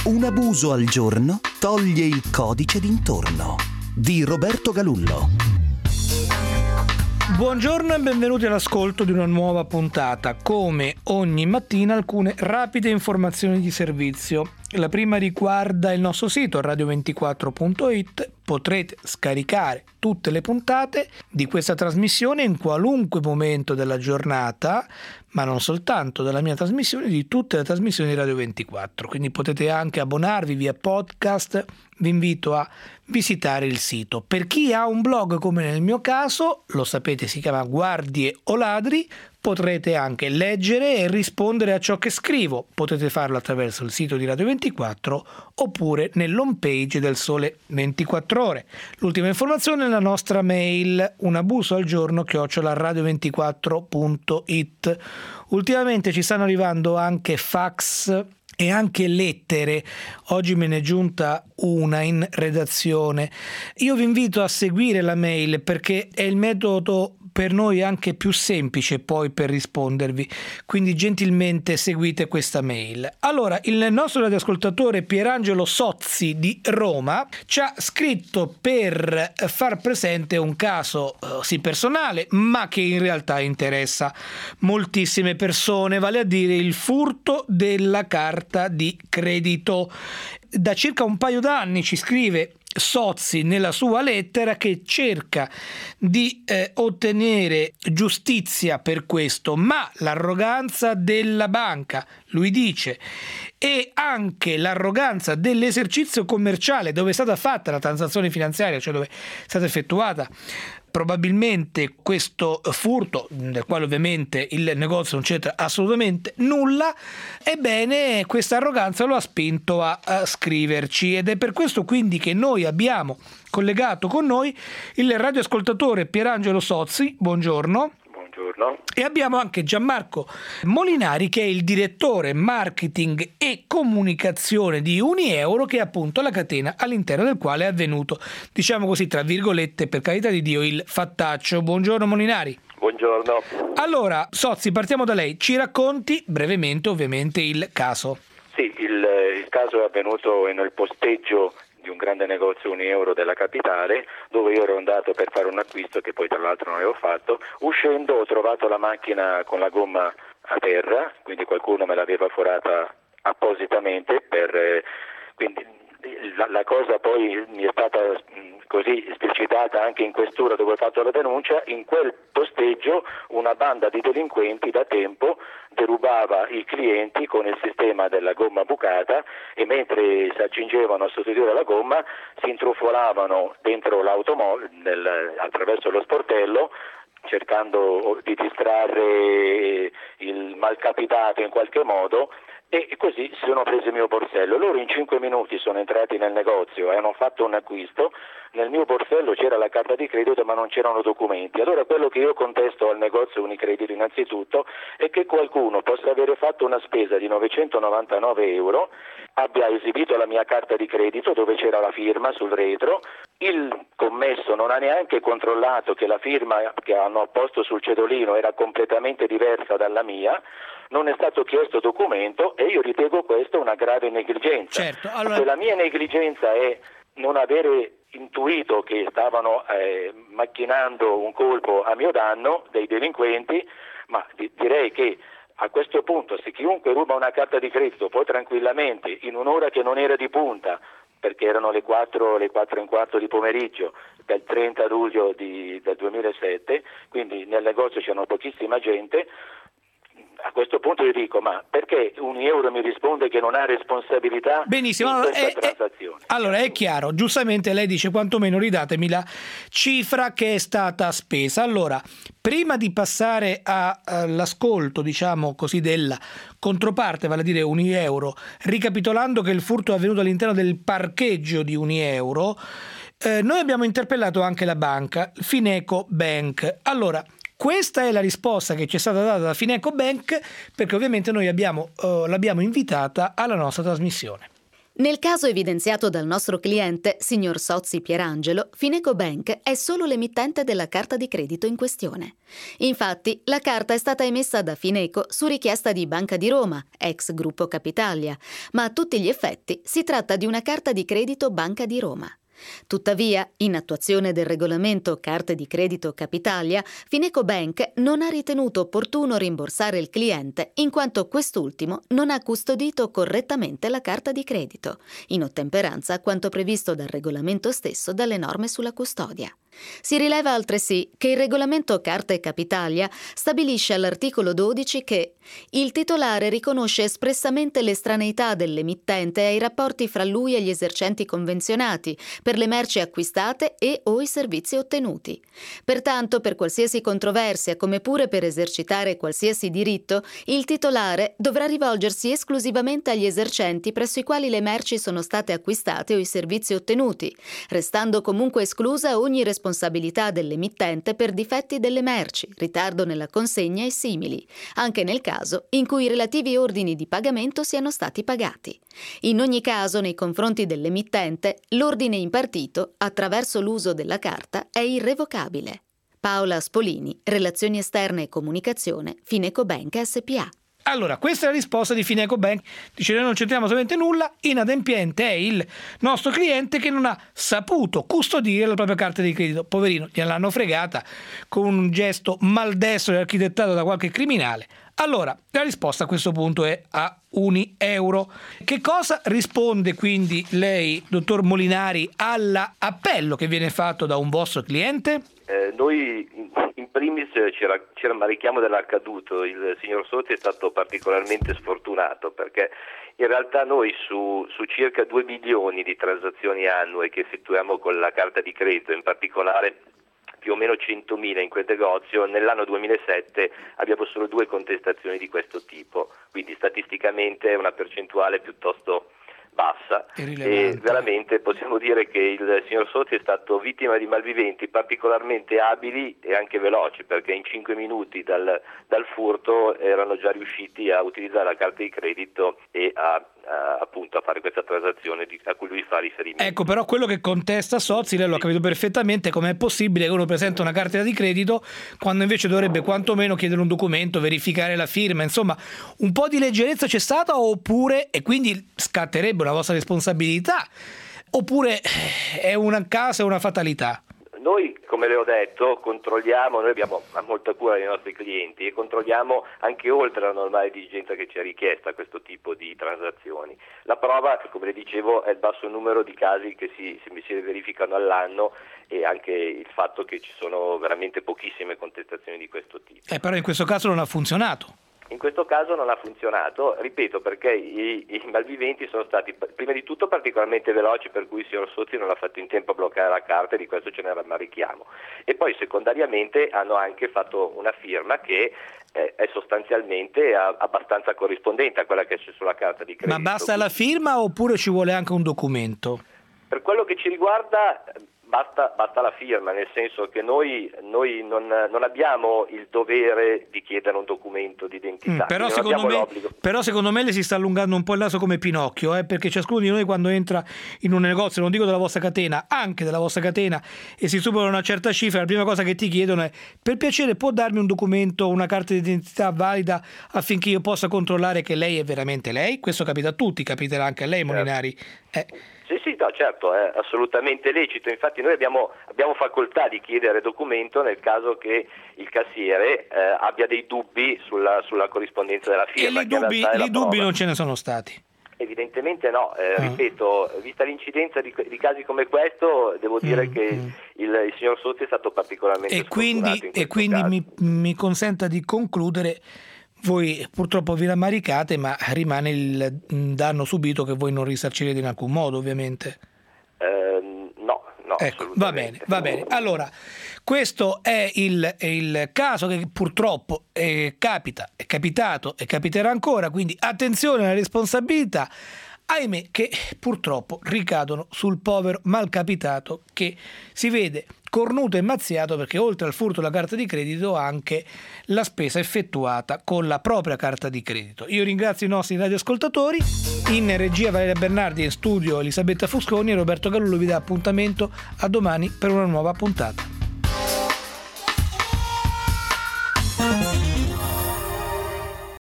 Un abuso al giorno toglie il codice d'intorno di Roberto Galullo. Buongiorno e benvenuti all'ascolto di una nuova puntata. Come ogni mattina alcune rapide informazioni di servizio. La prima riguarda il nostro sito radio24.it. Potrete scaricare tutte le puntate di questa trasmissione in qualunque momento della giornata, ma non soltanto della mia trasmissione, di tutte le trasmissioni di Radio 24. Quindi potete anche abbonarvi via podcast. Vi invito a visitare il sito. Per chi ha un blog come nel mio caso, lo sapete, si chiama Guardie o Ladri, potrete anche leggere e rispondere a ciò che scrivo. Potete farlo attraverso il sito di Radio 24 oppure nell'home page del Sole 24 Ore. L'ultima informazione è la nostra mail, unabusoalgiorno@radio24.it. Ultimamente ci stanno arrivando anche fax e anche lettere. Oggi me ne è giunta una in redazione. Io vi invito a seguire la mail perché è il metodo per noi anche più semplice poi per rispondervi, quindi gentilmente seguite questa mail. Allora, il nostro radioascoltatore Pierangelo Sozzi di Roma ci ha scritto per far presente un caso sì personale, ma che in realtà interessa moltissime persone, vale a dire il furto della carta di credito. Da circa un paio d'anni ci scrive Sozzi nella sua lettera che cerca di ottenere giustizia per questo, ma l'arroganza della banca, lui dice, e anche l'arroganza dell'esercizio commerciale dove è stata fatta la transazione finanziaria, cioè dove è stata effettuata probabilmente questo furto, del quale ovviamente il negozio non c'entra assolutamente nulla, ebbene questa arroganza lo ha spinto a scriverci, ed è per questo quindi che noi abbiamo collegato con noi il radioascoltatore Pierangelo Sozzi. Buongiorno. E abbiamo anche Gianmarco Molinari, che è il direttore marketing e comunicazione di Unieuro, che è appunto la catena all'interno del quale è avvenuto, diciamo così, tra virgolette, per carità di Dio, il fattaccio. Buongiorno Molinari. Buongiorno. Allora, Sozzi, partiamo da lei. Ci racconti brevemente ovviamente il caso. Sì, il caso è avvenuto nel posteggio di un grande negozio Unieuro della capitale, dove io ero andato per fare un acquisto che poi tra l'altro non avevo fatto. Uscendo ho trovato la macchina con la gomma a terra, quindi qualcuno me l'aveva forata appositamente quindi la cosa poi mi è stata così esplicitata anche in questura dove ho fatto la denuncia. In quel posteggio una banda di delinquenti da tempo derubava i clienti con il sistema della gomma bucata, e mentre si accingevano a sostituire la gomma si intrufolavano dentro l'automobile attraverso lo sportello, cercando di distrarre il malcapitato in qualche modo, e così si sono presi il mio borsello. Loro in 5 minuti sono entrati nel negozio e hanno fatto un acquisto. Nel mio borsello c'era la carta di credito ma non c'erano documenti. Allora quello che io contesto al negozio Unicredito innanzitutto è che qualcuno possa avere fatto una spesa di 999 euro, abbia esibito la mia carta di credito dove c'era la firma sul retro. Il commesso non ha neanche controllato che la firma che hanno posto sul cedolino era completamente diversa dalla mia, non è stato chiesto documento, e io ritengo questa una grave negligenza. Certo, allora... Se la mia negligenza è non avere intuito che stavano macchinando un colpo a mio danno dei delinquenti, ma direi che a questo punto, se chiunque ruba una carta di credito può tranquillamente, in un'ora che non era di punta, perché erano le 4 e un quarto di pomeriggio del 30 luglio del 2007, quindi nel negozio c'erano pochissima gente, a questo punto io dico, ma perché Unieuro mi risponde che non ha responsabilità? Benissimo, in questa transazione? Allora è chiaro, giustamente lei dice quantomeno ridatemi la cifra che è stata spesa. Allora, prima di passare all'ascolto, diciamo così, della controparte, vale a dire Unieuro, ricapitolando che il furto è avvenuto all'interno del parcheggio di Unieuro, noi abbiamo interpellato anche la banca, Fineco Bank. Allora, questa è la risposta che ci è stata data da Fineco Bank, perché ovviamente noi l'abbiamo invitata alla nostra trasmissione. Nel caso evidenziato dal nostro cliente, signor Sozzi Pierangelo, Fineco Bank è solo l'emittente della carta di credito in questione. Infatti, la carta è stata emessa da Fineco su richiesta di Banca di Roma, ex Gruppo Capitalia, ma a tutti gli effetti si tratta di una carta di credito Banca di Roma. Tuttavia, in attuazione del regolamento Carte di Credito Capitalia, Fineco Bank non ha ritenuto opportuno rimborsare il cliente in quanto quest'ultimo non ha custodito correttamente la carta di credito, in ottemperanza a quanto previsto dal regolamento stesso dalle norme sulla custodia. Si rileva altresì che il regolamento Carte Capitalia stabilisce all'articolo 12 che il titolare riconosce espressamente l'estraneità dell'emittente ai rapporti fra lui e gli esercenti convenzionati per le merci acquistate e o i servizi ottenuti. Pertanto, per qualsiasi controversia, come pure per esercitare qualsiasi diritto, il titolare dovrà rivolgersi esclusivamente agli esercenti presso i quali le merci sono state acquistate o i servizi ottenuti, restando comunque esclusa ogni responsabilità dell'emittente per difetti delle merci, ritardo nella consegna e simili, anche nel caso in cui i relativi ordini di pagamento siano stati pagati. In ogni caso, nei confronti dell'emittente, l'ordine impartito, attraverso l'uso della carta, è irrevocabile. Paola Spolini, Relazioni Esterne e Comunicazione, Fineco Bank SPA. Allora, questa è la risposta di Fineco Bank. Dice: noi non c'entriamo assolutamente nulla, inadempiente è il nostro cliente che non ha saputo custodire la propria carta di credito. Poverino, gliel'hanno fregata con un gesto maldestro e architettato da qualche criminale. Allora, la risposta a questo punto è a €1. Che cosa risponde quindi lei, dottor Molinari, all'appello che viene fatto da un vostro cliente? Noi in primis ci rammarichiamo dell'accaduto. Il signor Sozzi è stato particolarmente sfortunato perché in realtà noi su circa 2 milioni di transazioni annue che effettuiamo con la carta di credito, in particolare più o meno 100.000 in quel negozio, nell'anno 2007 abbiamo solo 2 contestazioni di questo tipo, quindi statisticamente è una percentuale piuttosto bassa e veramente possiamo dire che il signor Sozzi è stato vittima di malviventi particolarmente abili e anche veloci, perché in 5 minuti dal furto erano già riusciti a utilizzare la carta di credito e appunto a fare questa transazione a cui lui fa riferimento. Ecco, però quello che contesta Sozzi, lei lo ha capito perfettamente, com'è possibile che uno presenta una carta di credito quando invece dovrebbe quantomeno chiedere un documento, verificare la firma, insomma un po' di leggerezza c'è stata, oppure, e quindi scatterebbe una vostra responsabilità, oppure è un caso, è una fatalità? Noi, come le ho detto, controlliamo, noi abbiamo molta cura dei nostri clienti e controlliamo anche oltre la normale diligenza che ci è richiesta questo tipo di transazioni. La prova, come le dicevo, è il basso numero di casi che si verificano all'anno e anche il fatto che ci sono veramente pochissime contestazioni di questo tipo. Però in questo caso non ha funzionato. In questo caso non ha funzionato, ripeto, perché i malviventi sono stati prima di tutto particolarmente veloci, per cui il signor Sozzi non ha fatto in tempo a bloccare la carta e di questo ce ne rammarichiamo. E poi secondariamente hanno anche fatto una firma che è sostanzialmente abbastanza corrispondente a quella che c'è sulla carta di credito. Ma basta la firma oppure ci vuole anche un documento? Per quello che ci riguarda basta la firma, nel senso che noi non abbiamo il dovere di chiedere un documento di identità. Però secondo me le si sta allungando un po' il naso come Pinocchio, perché ciascuno di noi quando entra in un negozio, non dico della vostra catena, anche della vostra catena, e si supera una certa cifra, la prima cosa che ti chiedono è: per piacere può darmi un documento, una carta di identità valida affinché io possa controllare che lei è veramente lei? Questo capita a tutti, capiterà anche a lei, Molinari. Sì, no, certo, è assolutamente lecito. Infatti noi abbiamo facoltà di chiedere documento nel caso che il cassiere abbia dei dubbi sulla corrispondenza della firma. E i dubbi non ce ne sono stati? Evidentemente no, ripeto, vista l'incidenza di casi come questo, devo dire che il signor Sozzi è stato particolarmente sfortunato. E quindi mi consenta di concludere. Voi purtroppo vi rammaricate, ma rimane il danno subito che voi non risarcirete in alcun modo, ovviamente. No, ecco, va bene. Allora, questo è il caso che purtroppo capita, è capitato e capiterà ancora, quindi attenzione alla responsabilità. ahimè, che purtroppo ricadono sul povero malcapitato che si vede cornuto e mazziato perché oltre al furto della carta di credito anche la spesa effettuata con la propria carta di credito. Io ringrazio i nostri radioascoltatori, in regia Valeria Bernardi e in studio Elisabetta Fusconi, e Roberto Galullo vi dà appuntamento a domani per una nuova puntata.